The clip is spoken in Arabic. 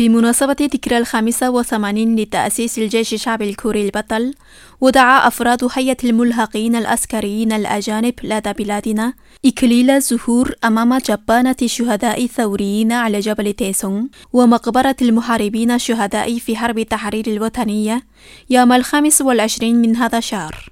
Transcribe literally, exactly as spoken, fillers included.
بمناسبة ذكرى الخامسة والثمانين لتأسيس الجيش الشعبي الكوري البطل، ودعا أفراد هيئة الملحقين العسكريين الأجانب لدى بلادنا إكليل الزهور أمام جبانة الشهداء الثوريين على جبل تيسونغ ومقبرة المحاربين الشهداء في حرب التحرير الوطنية يوم الخامس والعشرين من هذا الشهر.